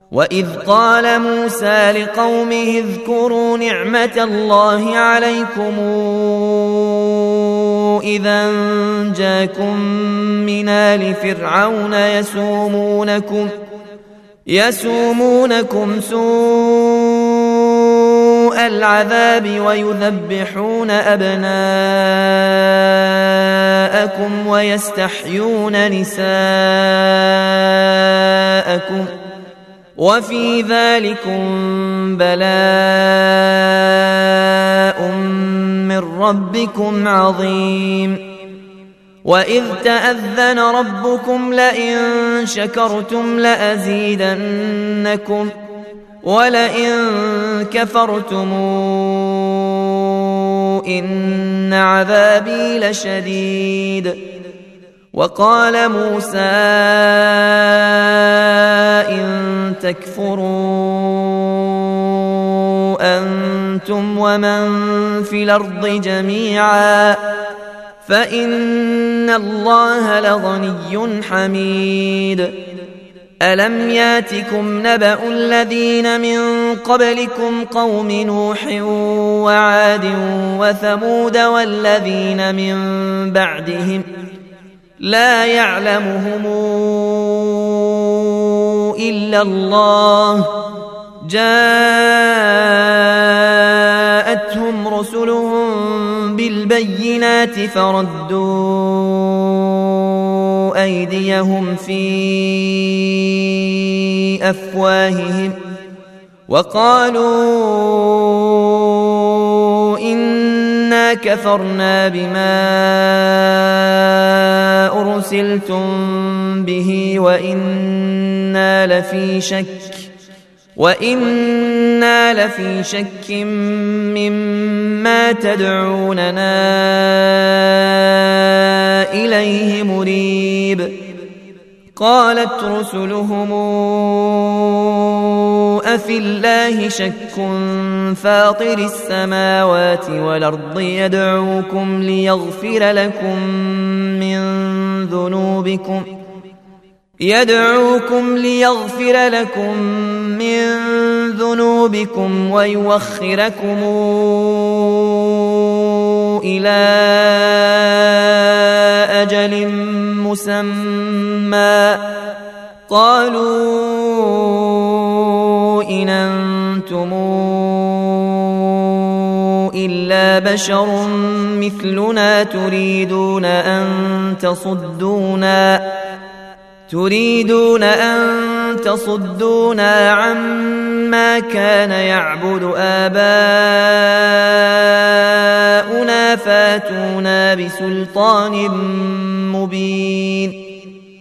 وإذ قال موسى لقومه اذكروا نعمة الله عليكم إذا جاءكم من آل فرعون يسومونكم سوء العذاب ويذبحون أبناءكم ويستحيون نساءكم وفي ذلكم بلاء من ربكم عظيم وإذ تأذن ربكم لئن شكرتم لأزيدنكم ولئن كفرتم إن عذابي لشديد وقال موسى إن تكفروا أنتم ومن في الأرض جميعا فإن الله لغني حميد ألم ياتكم نبأ الذين من قبلكم قوم نوح وعاد وثمود والذين من بعدهم لا يعلمهم إلا الله جاءتهم رسلهم بالبينات فردوا أيديهم في أفواههم وقالوا إنا كفرنا بما أرسلتم به وإنا لفي شك مما تدعوننا إليه مريب قالت رسلهم أفي الله شك فاطر السماوات والأرض يدعوكم ليغفر لكم من ذنوبكم ويوخركم إلى أجل مسمى قالوا إن أنتم إلا بشر مثلنا تريدون أن تصدونا عما كان يعبد آباؤنا فاتونا بسلطان مبين